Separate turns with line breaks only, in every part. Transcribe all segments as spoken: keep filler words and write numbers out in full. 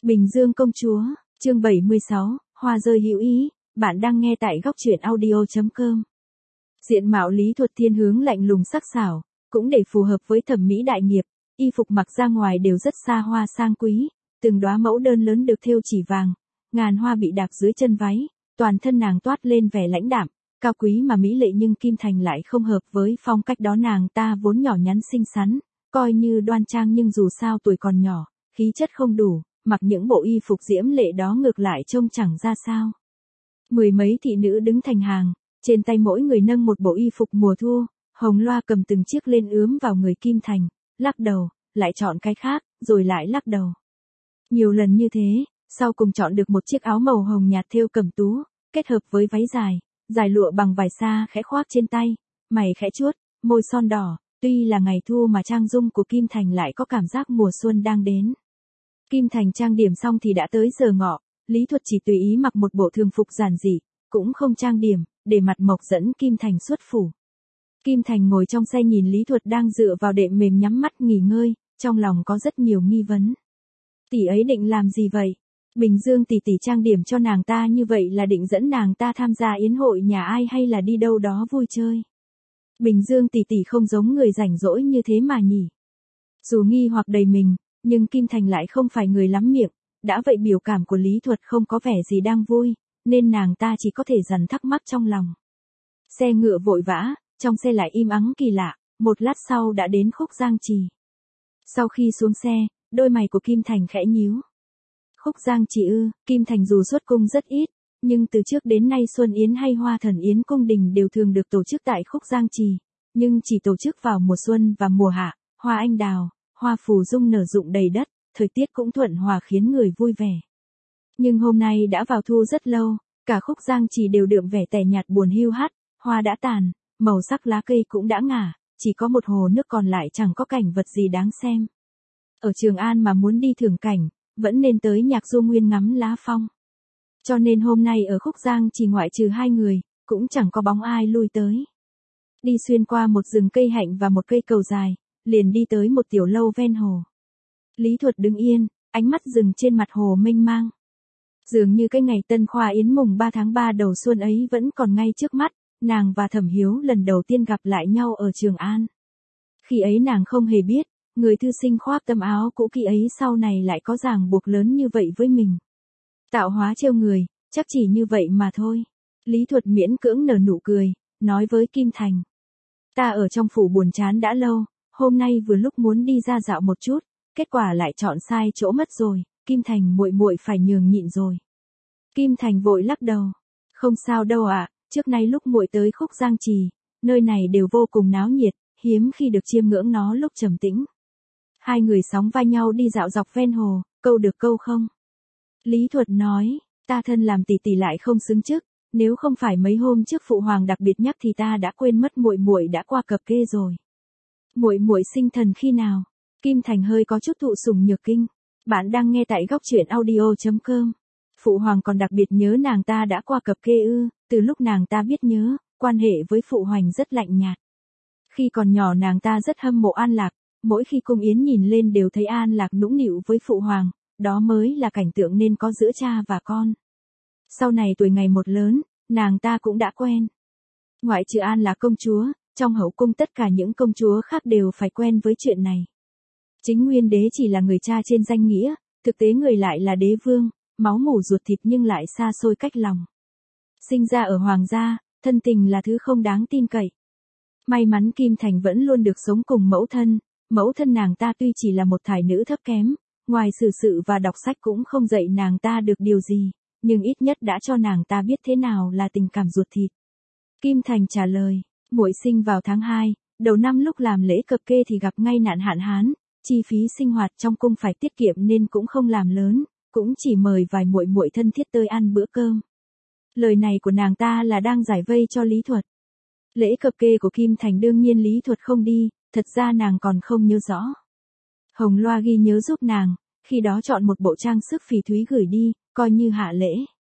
Bình Dương công chúa, chương bảy mươi sáu, hoa rơi hữu ý, bạn đang nghe tại góc truyện audio chấm com. Diện mạo Lý Thuật thiên hướng lạnh lùng sắc sảo, cũng để phù hợp với thẩm mỹ đại nghiệp, y phục mặc ra ngoài đều rất xa hoa sang quý, từng đóa mẫu đơn lớn được thêu chỉ vàng, ngàn hoa bị đạp dưới chân váy, toàn thân nàng toát lên vẻ lãnh đạm, cao quý mà mỹ lệ, nhưng Kim Thành lại không hợp với phong cách đó. Nàng ta vốn nhỏ nhắn xinh xắn, coi như đoan trang, nhưng dù sao tuổi còn nhỏ, khí chất không đủ, mặc những bộ y phục diễm lệ đó ngược lại trông chẳng ra sao. Mười mấy thị nữ đứng thành hàng, trên tay mỗi người nâng một bộ y phục mùa thu, Hồng Loa cầm từng chiếc lên ướm vào người Kim Thành, lắc đầu, lại chọn cái khác, rồi lại lắc đầu. Nhiều lần như thế, sau cùng chọn được một chiếc áo màu hồng nhạt thêu cẩm tú, kết hợp với váy dài, dài lụa bằng vải sa khẽ khoác trên tay, mày khẽ chuốt, môi son đỏ, tuy là ngày thu mà trang dung của Kim Thành lại có cảm giác mùa xuân đang đến. Kim Thành trang điểm xong thì đã tới giờ ngọ, Lý Thuật chỉ tùy ý mặc một bộ thường phục giản dị, cũng không trang điểm, để mặt mộc dẫn Kim Thành xuất phủ. Kim Thành ngồi trong xe nhìn Lý Thuật đang dựa vào đệm mềm nhắm mắt nghỉ ngơi, trong lòng có rất nhiều nghi vấn. Tỷ ấy định làm gì vậy? Bình Dương tỷ tỷ trang điểm cho nàng ta như vậy là định dẫn nàng ta tham gia yến hội nhà ai hay là đi đâu đó vui chơi? Bình Dương tỷ tỷ không giống người rảnh rỗi như thế mà nhỉ? Dù nghi hoặc đầy mình, nhưng Kim Thành lại không phải người lắm miệng, đã vậy biểu cảm của Lý Thuật không có vẻ gì đang vui, nên nàng ta chỉ có thể dằn thắc mắc trong lòng. Xe ngựa vội vã, trong xe lại im ắng kỳ lạ, một lát sau đã đến Khúc Giang Trì. Sau khi xuống xe, đôi mày của Kim Thành khẽ nhíu. Khúc Giang Trì ư? Kim Thành dù xuất cung rất ít, nhưng từ trước đến nay Xuân Yến hay Hoa Thần Yến cung đình đều thường được tổ chức tại Khúc Giang Trì, nhưng chỉ tổ chức vào mùa xuân và mùa hạ, hoa anh đào, hoa phù dung nở rụng đầy đất, thời tiết cũng thuận hòa khiến người vui vẻ. Nhưng hôm nay đã vào thu rất lâu, cả Khúc Giang Trì đều đượm vẻ tẻ nhạt buồn hiu hắt, hoa đã tàn, màu sắc lá cây cũng đã ngả, chỉ có một hồ nước còn lại chẳng có cảnh vật gì đáng xem. Ở Trường An mà muốn đi thưởng cảnh, vẫn nên tới Nhạc Du Nguyên ngắm lá phong. Cho nên hôm nay ở Khúc Giang Trì ngoại trừ hai người, cũng chẳng có bóng ai lui tới. Đi xuyên qua một rừng cây hạnh và một cây cầu dài, liền đi tới một tiểu lâu ven hồ. Lý Thuật đứng yên, ánh mắt dừng trên mặt hồ mênh mang. Dường như cái ngày Tân Khoa Yến mùng ba tháng ba đầu xuân ấy vẫn còn ngay trước mắt, nàng và Thẩm Hiếu lần đầu tiên gặp lại nhau ở Trường An. Khi ấy nàng không hề biết, người thư sinh khoác tấm áo cũ kỹ ấy sau này lại có ràng buộc lớn như vậy với mình. Tạo hóa trêu người, chắc chỉ như vậy mà thôi. Lý Thuật miễn cưỡng nở nụ cười, nói với Kim Thành. Ta ở trong phủ buồn chán đã lâu, hôm nay vừa lúc muốn đi ra dạo một chút, kết quả lại chọn sai chỗ mất rồi, Kim Thành muội muội phải nhường nhịn rồi. Kim Thành vội lắc đầu. Không sao đâu ạ, à, trước nay lúc muội tới Khúc Giang Trì, nơi này đều vô cùng náo nhiệt, hiếm khi được chiêm ngưỡng nó lúc trầm tĩnh. Hai người sóng vai nhau đi dạo dọc ven hồ, câu được câu không. Lý Thuật nói, ta thân làm tỷ tỷ lại không xứng chức, nếu không phải mấy hôm trước phụ hoàng đặc biệt nhắc thì ta đã quên mất muội muội đã qua cập kê rồi. Muội muội sinh thần khi nào? Kim Thành hơi có chút thụ sủng nhược kinh. Bạn đang nghe tại góc truyện audio chấm com. Phụ hoàng còn đặc biệt nhớ nàng ta đã qua cập kê ư? Từ lúc nàng ta biết nhớ, quan hệ với phụ hoàng rất lạnh nhạt. Khi còn nhỏ nàng ta rất hâm mộ An Lạc, mỗi khi cung yến nhìn lên đều thấy An Lạc nũng nịu với phụ hoàng, đó mới là cảnh tượng nên có giữa cha và con. Sau này tuổi ngày một lớn, nàng ta cũng đã quen. Ngoại trừ An Lạc công chúa, trong hậu cung tất cả những công chúa khác đều phải quen với chuyện này. Chính Nguyên đế chỉ là người cha trên danh nghĩa, thực tế người lại là đế vương, máu mủ ruột thịt nhưng lại xa xôi cách lòng. Sinh ra ở hoàng gia, thân tình là thứ không đáng tin cậy. May mắn Kim Thành vẫn luôn được sống cùng mẫu thân, mẫu thân nàng ta tuy chỉ là một thải nữ thấp kém, ngoài xử sự và đọc sách cũng không dạy nàng ta được điều gì, nhưng ít nhất đã cho nàng ta biết thế nào là tình cảm ruột thịt. Kim Thành trả lời, muội sinh vào tháng hai, đầu năm lúc làm lễ cập kê thì gặp ngay nạn hạn hán, chi phí sinh hoạt trong cung phải tiết kiệm nên cũng không làm lớn, cũng chỉ mời vài muội muội thân thiết tới ăn bữa cơm. Lời này của nàng ta là đang giải vây cho Lý Thuật. Lễ cập kê của Kim Thành đương nhiên Lý Thuật không đi, thật ra nàng còn không nhớ rõ. Hồng Loa ghi nhớ giúp nàng, khi đó chọn một bộ trang sức phỉ thúy gửi đi, coi như hạ lễ.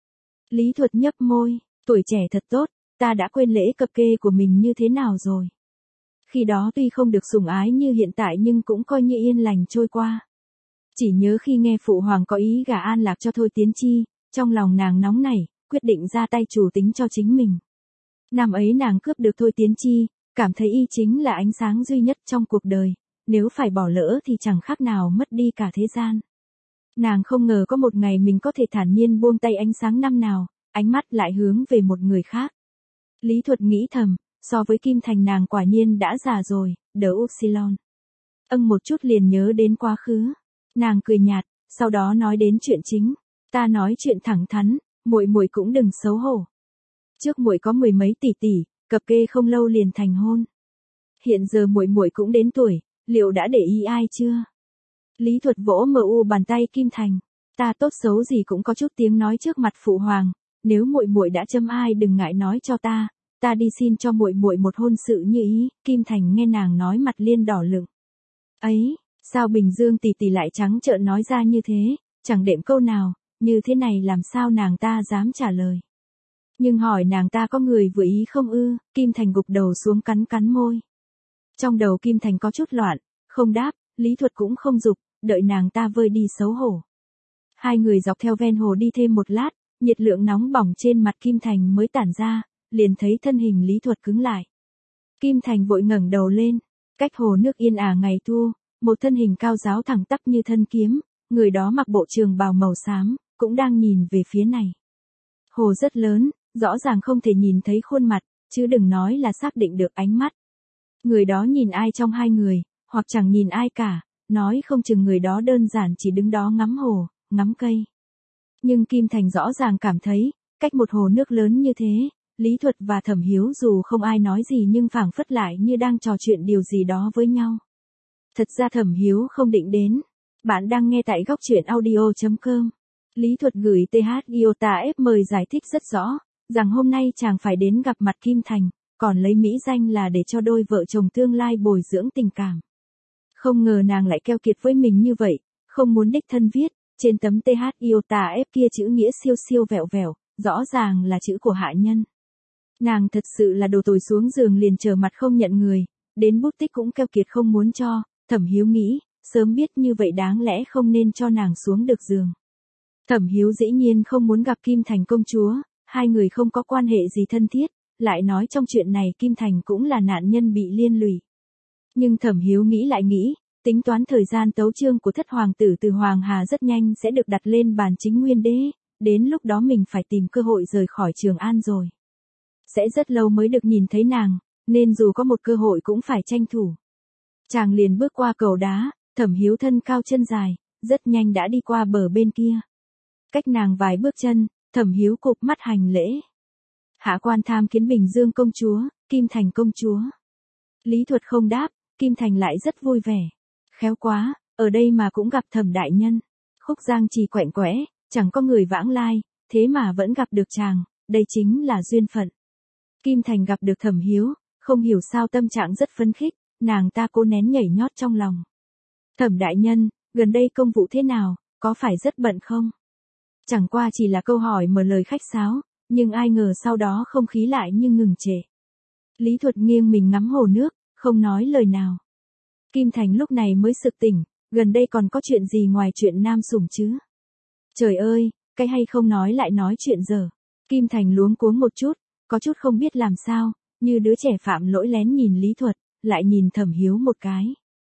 Lý Thuật nhấp môi, tuổi trẻ thật tốt, ta đã quên lễ cập kê của mình như thế nào rồi. Khi đó tuy không được sủng ái như hiện tại nhưng cũng coi như yên lành trôi qua. Chỉ nhớ khi nghe phụ hoàng có ý gả An Lạc cho Thôi Tiến Chi, trong lòng nàng nóng nảy, quyết định ra tay chủ tính cho chính mình. Năm ấy nàng cướp được Thôi Tiến Chi, cảm thấy y chính là ánh sáng duy nhất trong cuộc đời, nếu phải bỏ lỡ thì chẳng khác nào mất đi cả thế gian. Nàng không ngờ có một ngày mình có thể thản nhiên buông tay ánh sáng năm nào, ánh mắt lại hướng về một người khác. Lý Thuật nghĩ thầm, so với Kim Thành nàng quả nhiên đã già rồi, đỡ Upsilon. Âng một chút liền nhớ đến quá khứ. Nàng cười nhạt, sau đó nói đến chuyện chính. Ta nói chuyện thẳng thắn, muội muội cũng đừng xấu hổ. Trước muội có mười mấy tỷ tỷ, cập kê không lâu liền thành hôn. Hiện giờ muội muội cũng đến tuổi, liệu đã để ý ai chưa? Lý Thuật vỗ mờ u bàn tay Kim Thành. Ta tốt xấu gì cũng có chút tiếng nói trước mặt phụ hoàng, nếu muội muội đã châm ai đừng ngại nói cho ta, ta đi xin cho muội muội một hôn sự như ý. Kim Thành nghe nàng nói mặt liên đỏ lựng. Ấy, sao Bình Dương tỷ tỷ lại trắng trợn nói ra như thế, chẳng đệm câu nào, như thế này làm sao nàng ta dám trả lời. Nhưng hỏi nàng ta có người vừa ý không ư? Kim Thành gục đầu xuống cắn cắn môi. Trong đầu Kim Thành có chút loạn, không đáp, Lý Thuật cũng không giục, đợi nàng ta vơi đi xấu hổ. Hai người dọc theo ven hồ đi thêm một lát, nhiệt lượng nóng bỏng trên mặt Kim Thành mới tản ra, liền thấy thân hình Lý Thuật cứng lại. Kim Thành vội ngẩng đầu lên, cách hồ nước yên ả ngày thu, một thân hình cao giáo thẳng tắp như thân kiếm, người đó mặc bộ trường bào màu xám, cũng đang nhìn về phía này. Hồ rất lớn, rõ ràng không thể nhìn thấy khuôn mặt, chứ đừng nói là xác định được ánh mắt. Người đó nhìn ai trong hai người, hoặc chẳng nhìn ai cả, nói không chừng người đó đơn giản chỉ đứng đó ngắm hồ, ngắm cây. Nhưng Kim Thành rõ ràng cảm thấy, cách một hồ nước lớn như thế, Lý Thuật và Thẩm Hiếu dù không ai nói gì nhưng phảng phất lại như đang trò chuyện điều gì đó với nhau. Thật ra Thẩm Hiếu không định đến. Bạn đang nghe tại góc truyện audio chấm com. Lý Thuật gửi tê hát Iota F mời giải thích rất rõ, rằng hôm nay chàng phải đến gặp mặt Kim Thành, còn lấy mỹ danh là để cho đôi vợ chồng tương lai bồi dưỡng tình cảm. Không ngờ nàng lại keo kiệt với mình như vậy, không muốn đích thân viết, trên tấm tê hát Iota F kia chữ nghĩa siêu siêu vẹo vẹo, rõ ràng là chữ của hạ nhân. Nàng thật sự là đồ tồi xuống giường liền trở mặt không nhận người, đến bút tích cũng keo kiệt không muốn cho. Thẩm Hiếu nghĩ, sớm biết như vậy đáng lẽ không nên cho nàng xuống được giường. Thẩm Hiếu dĩ nhiên không muốn gặp Kim Thành công chúa, hai người không có quan hệ gì thân thiết, lại nói trong chuyện này Kim Thành cũng là nạn nhân bị liên lụy. Nhưng Thẩm Hiếu nghĩ lại nghĩ, tính toán thời gian tấu chương của thất hoàng tử từ Hoàng Hà rất nhanh sẽ được đặt lên bàn chính nguyên đế, đến lúc đó mình phải tìm cơ hội rời khỏi Trường An rồi. Sẽ rất lâu mới được nhìn thấy nàng, nên dù có một cơ hội cũng phải tranh thủ. Chàng liền bước qua cầu đá, Thẩm Hiếu thân cao chân dài, rất nhanh đã đi qua bờ bên kia. Cách nàng vài bước chân, Thẩm Hiếu cụp mắt hành lễ. Hạ quan tham kiến Bình Dương công chúa, Kim Thành công chúa. Lý Thuật không đáp, Kim Thành lại rất vui vẻ. Khéo quá, ở đây mà cũng gặp Thẩm đại nhân. Khúc Giang Trì quạnh quẽ, chẳng có người vãng lai, thế mà vẫn gặp được chàng, đây chính là duyên phận. Kim Thành gặp được Thẩm Hiếu, không hiểu sao tâm trạng rất phấn khích, nàng ta cố nén nhảy nhót trong lòng. Thẩm đại nhân, gần đây công vụ thế nào, có phải rất bận không? Chẳng qua chỉ là câu hỏi mở lời khách sáo, nhưng ai ngờ sau đó không khí lại như ngừng trệ. Lý Thuật nghiêng mình ngắm hồ nước, không nói lời nào. Kim Thành lúc này mới sực tỉnh, gần đây còn có chuyện gì ngoài chuyện nam sủng chứ? Trời ơi, cái hay không nói lại nói chuyện dở. Kim Thành luống cuống một chút, có chút không biết làm sao, như đứa trẻ phạm lỗi lén nhìn Lý Thuật, lại nhìn Thẩm Hiếu một cái.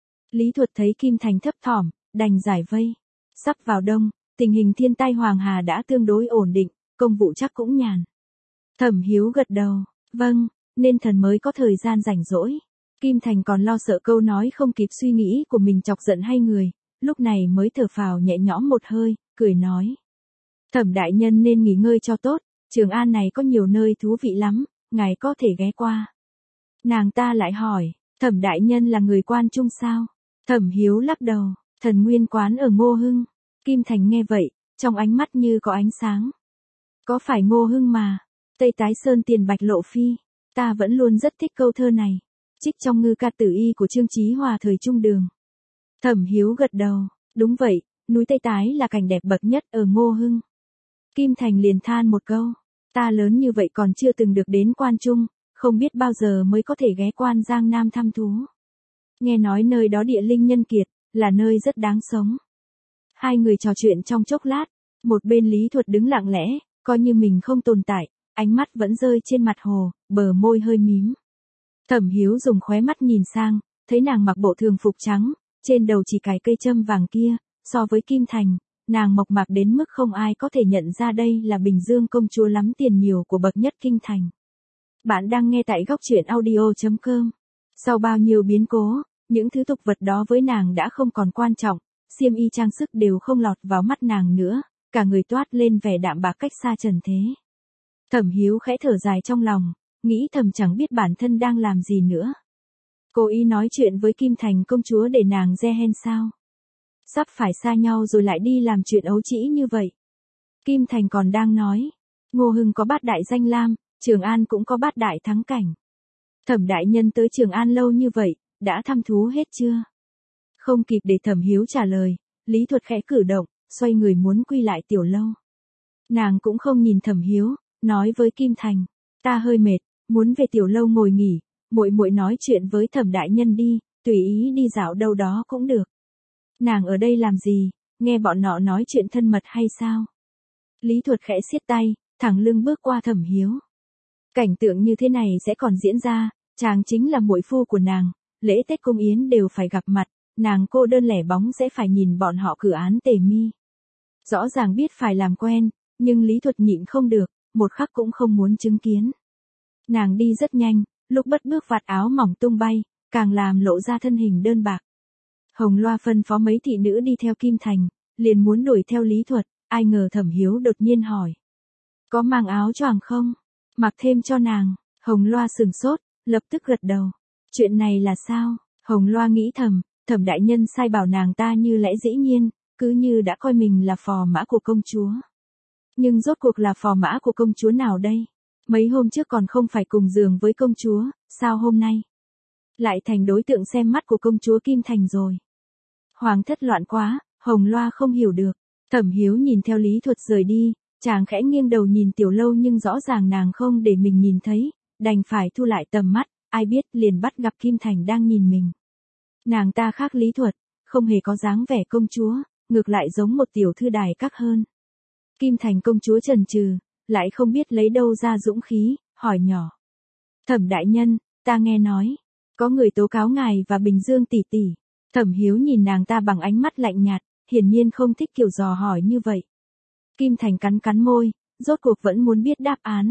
Lý Thuật thấy Kim Thành thấp thỏm, đành giải vây. Sắp vào đông, tình hình thiên tai Hoàng Hà đã tương đối ổn định, công vụ chắc cũng nhàn. Thẩm Hiếu gật đầu, vâng, nên thần mới có thời gian rảnh rỗi. Kim Thành còn lo sợ câu nói không kịp suy nghĩ của mình chọc giận hai người, lúc này mới thở phào nhẹ nhõm một hơi, cười nói. Thẩm đại nhân nên nghỉ ngơi cho tốt, Trường An này có nhiều nơi thú vị lắm, ngài có thể ghé qua. Nàng ta lại hỏi, Thẩm đại nhân là người Quan Trung sao? Thẩm Hiếu lắc đầu, thần nguyên quán ở Ngô Hưng. Kim Thành nghe vậy, trong ánh mắt như có ánh sáng. Có phải Ngô Hưng mà, Tây Tái Sơn tiền bạch lộ phi, ta vẫn luôn rất thích câu thơ này. Trích trong ngư ca tử y của Trương Chí Hòa thời Trung Đường. Thẩm Hiếu gật đầu, đúng vậy, núi Tây Tái là cảnh đẹp bậc nhất ở Ngô Hưng. Kim Thành liền than một câu, ta lớn như vậy còn chưa từng được đến Quan Trung, không biết bao giờ mới có thể ghé Quan Giang Nam thăm thú. Nghe nói nơi đó địa linh nhân kiệt, là nơi rất đáng sống. Hai người trò chuyện trong chốc lát, một bên Lý Thuật đứng lặng lẽ, coi như mình không tồn tại, ánh mắt vẫn rơi trên mặt hồ, bờ môi hơi mím. Thẩm Hiếu dùng khóe mắt nhìn sang, thấy nàng mặc bộ thường phục trắng, trên đầu chỉ cài cây châm vàng kia, so với Kim Thành, nàng mộc mạc đến mức không ai có thể nhận ra đây là Bình Dương công chúa lắm tiền nhiều của bậc nhất kinh thành. Bạn đang nghe tại góc truyện audio chấm com. Sau bao nhiêu biến cố, những thứ tục vật đó với nàng đã không còn quan trọng, xiêm y trang sức đều không lọt vào mắt nàng nữa, cả người toát lên vẻ đạm bạc cách xa trần thế. Thẩm Hiếu khẽ thở dài trong lòng, nghĩ thầm chẳng biết bản thân đang làm gì nữa. Cố ý nói chuyện với Kim Thành công chúa để nàng re hen sao? Sắp phải xa nhau rồi lại đi làm chuyện ấu trĩ như vậy. Kim Thành còn đang nói, Ngô Hưng có bát đại danh lam, Trường An cũng có bát đại thắng cảnh. Thẩm đại nhân tới Trường An lâu như vậy, đã thăm thú hết chưa? Không kịp để Thẩm Hiếu trả lời, Lý Thuật khẽ cử động, xoay người muốn quy lại tiểu lâu. Nàng cũng không nhìn Thẩm Hiếu, nói với Kim Thành, ta hơi mệt, muốn về tiểu lâu ngồi nghỉ, muội muội nói chuyện với Thẩm đại nhân đi, tùy ý đi dạo đâu đó cũng được. Nàng ở đây làm gì, nghe bọn nọ nói chuyện thân mật hay sao? Lý Thuật khẽ siết tay, thẳng lưng bước qua Thẩm Hiếu. Cảnh tượng như thế này sẽ còn diễn ra, chàng chính là muội phu của nàng, lễ Tết cung yến đều phải gặp mặt, nàng cô đơn lẻ bóng sẽ phải nhìn bọn họ cử án tề mi. Rõ ràng biết phải làm quen, nhưng Lý Thuật nhịn không được, một khắc cũng không muốn chứng kiến. Nàng đi rất nhanh, lúc bất bước vạt áo mỏng tung bay, càng làm lộ ra thân hình đơn bạc. Hồng Loa phân phó mấy thị nữ đi theo Kim Thành, liền muốn đuổi theo Lý Thuật, ai ngờ Thẩm Hiếu đột nhiên hỏi. Có mang áo choàng không? Mặc thêm cho nàng. Hồng Loa sừng sốt, lập tức gật đầu. Chuyện này là sao? Hồng Loa nghĩ thầm, Thẩm đại nhân sai bảo nàng ta như lẽ dĩ nhiên, cứ như đã coi mình là phò mã của công chúa. Nhưng rốt cuộc là phò mã của công chúa nào đây? Mấy hôm trước còn không phải cùng giường với công chúa, sao hôm nay lại thành đối tượng xem mắt của công chúa Kim Thành rồi? Hoàng thất loạn quá, Hồng Loa không hiểu được. Thẩm Hiếu nhìn theo Lý Thuật rời đi, chàng khẽ nghiêng đầu nhìn tiểu lâu nhưng rõ ràng nàng không để mình nhìn thấy, đành phải thu lại tầm mắt, ai biết liền bắt gặp Kim Thành đang nhìn mình. Nàng ta khác Lý Thuật, không hề có dáng vẻ công chúa, ngược lại giống một tiểu thư đài các hơn. Kim Thành công chúa chần chừ, lại không biết lấy đâu ra dũng khí, hỏi nhỏ. Thẩm đại nhân, ta nghe nói, có người tố cáo ngài và Bình Dương tỷ tỷ. Thẩm Hiếu nhìn nàng ta bằng ánh mắt lạnh nhạt, hiển nhiên không thích kiểu dò hỏi như vậy. Kim Thành cắn cắn môi, rốt cuộc vẫn muốn biết đáp án.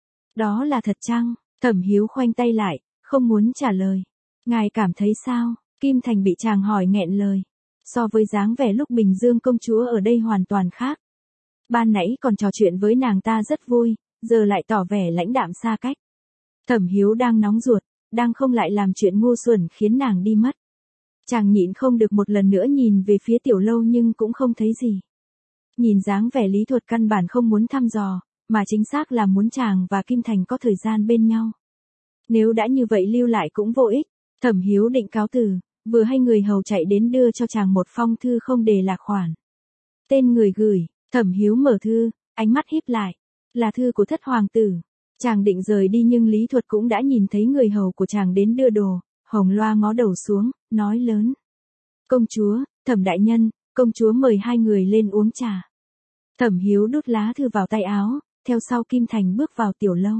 Đó là thật chăng? Thẩm Hiếu khoanh tay lại, không muốn trả lời. Ngài cảm thấy sao? Kim Thành bị chàng hỏi nghẹn lời. So với dáng vẻ lúc Bình Dương công chúa ở đây hoàn toàn khác. Ban nãy còn trò chuyện với nàng ta rất vui, giờ lại tỏ vẻ lãnh đạm xa cách. Thẩm Hiếu đang nóng ruột, đang không lại làm chuyện ngu xuẩn khiến nàng đi mất. Chàng nhịn không được một lần nữa nhìn về phía tiểu lâu nhưng cũng không thấy gì. Nhìn dáng vẻ Lý Thuật căn bản không muốn thăm dò, mà chính xác là muốn chàng và Kim Thành có thời gian bên nhau. Nếu đã như vậy lưu lại cũng vô ích, Thẩm Hiếu định cáo từ, vừa hay người hầu chạy đến đưa cho chàng một phong thư không đề lạc khoản. Tên người gửi, Thẩm Hiếu mở thư, ánh mắt híp lại, là thư của thất hoàng tử. Chàng định rời đi nhưng Lý Thuật cũng đã nhìn thấy người hầu của chàng đến đưa đồ. Hồng Loa ngó đầu xuống, nói lớn. Công chúa, Thẩm đại nhân, công chúa mời hai người lên uống trà. Thẩm Hiếu đút lá thư vào tay áo, theo sau Kim Thành bước vào tiểu lâu.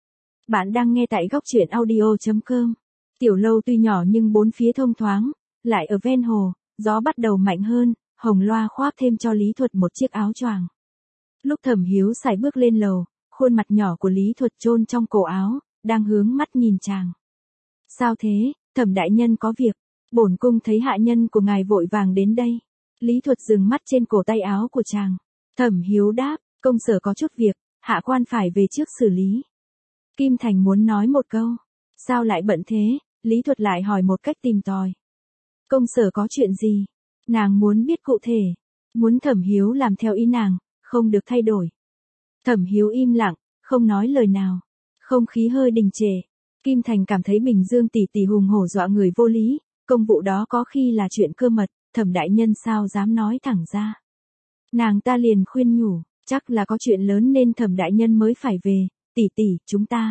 Bạn đang nghe tại góc truyện audio chấm com. Tiểu lâu tuy nhỏ nhưng bốn phía thông thoáng, lại ở ven hồ, gió bắt đầu mạnh hơn, Hồng Loa khoác thêm cho Lý Thuật một chiếc áo choàng. Lúc Thẩm Hiếu sải bước lên lầu, khuôn mặt nhỏ của Lý Thuật chôn trong cổ áo, đang hướng mắt nhìn chàng. Sao thế, Thẩm đại nhân có việc, bổn cung thấy hạ nhân của ngài vội vàng đến đây. Lý Thuật dừng mắt trên cổ tay áo của chàng. Thẩm Hiếu đáp, công sở có chút việc, hạ quan phải về trước xử lý. Kim Thành muốn nói một câu, sao lại bận thế, Lý Thuật lại hỏi một cách tìm tòi. Công sở có chuyện gì? Nàng muốn biết cụ thể, muốn Thẩm Hiếu làm theo ý nàng, không được thay đổi. Thẩm Hiếu im lặng, không nói lời nào, không khí hơi đình trệ. Kim Thành cảm thấy Bình Dương tỷ tỷ hùng hổ dọa người vô lý, công vụ đó có khi là chuyện cơ mật, Thẩm đại nhân sao dám nói thẳng ra. Nàng ta liền khuyên nhủ, chắc là có chuyện lớn nên Thẩm đại nhân mới phải về, tỷ tỷ, chúng ta.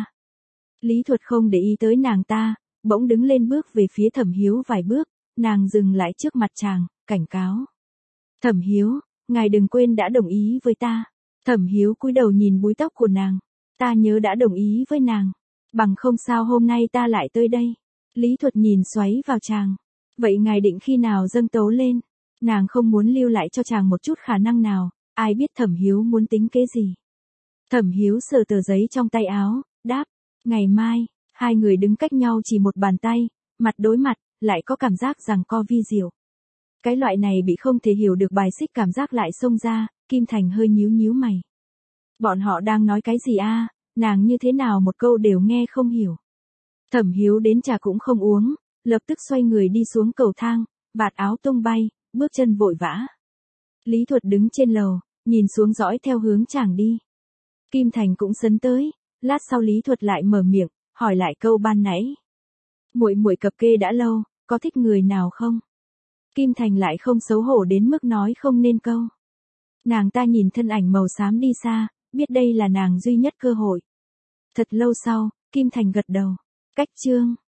Lý Thuật không để ý tới nàng ta, bỗng đứng lên bước về phía Thẩm Hiếu vài bước, nàng dừng lại trước mặt chàng, cảnh cáo. Thẩm Hiếu, ngài đừng quên đã đồng ý với ta. Thẩm Hiếu cúi đầu nhìn búi tóc của nàng. Ta nhớ đã đồng ý với nàng. Bằng không sao hôm nay ta lại tới đây. Lý Thuật nhìn xoáy vào chàng. Vậy ngài định khi nào dâng tấu lên? Nàng không muốn lưu lại cho chàng một chút khả năng nào. Ai biết Thẩm Hiếu muốn tính kế gì. Thẩm Hiếu sờ tờ giấy trong tay áo, đáp. Ngày mai, hai người đứng cách nhau chỉ một bàn tay, mặt đối mặt, lại có cảm giác rằng co vi diệu. Cái loại này bị không thể hiểu được bài xích cảm giác lại xông ra, Kim Thành hơi nhíu nhíu mày. Bọn họ đang nói cái gì a? Nàng như thế nào một câu đều nghe không hiểu. Thẩm Hiếu đến trà cũng không uống, lập tức xoay người đi xuống cầu thang, vạt áo tung bay, bước chân vội vã. Lý Thuật đứng trên lầu, nhìn xuống dõi theo hướng chàng đi. Kim Thành cũng sấn tới, lát sau Lý Thuật lại mở miệng, hỏi lại câu ban nãy. Muội muội cập kê đã lâu, có thích người nào không? Kim Thành lại không xấu hổ đến mức nói không nên câu. Nàng ta nhìn thân ảnh màu xám đi xa, biết đây là nàng duy nhất cơ hội. Thật lâu sau, Kim Thành gật đầu. Cách chương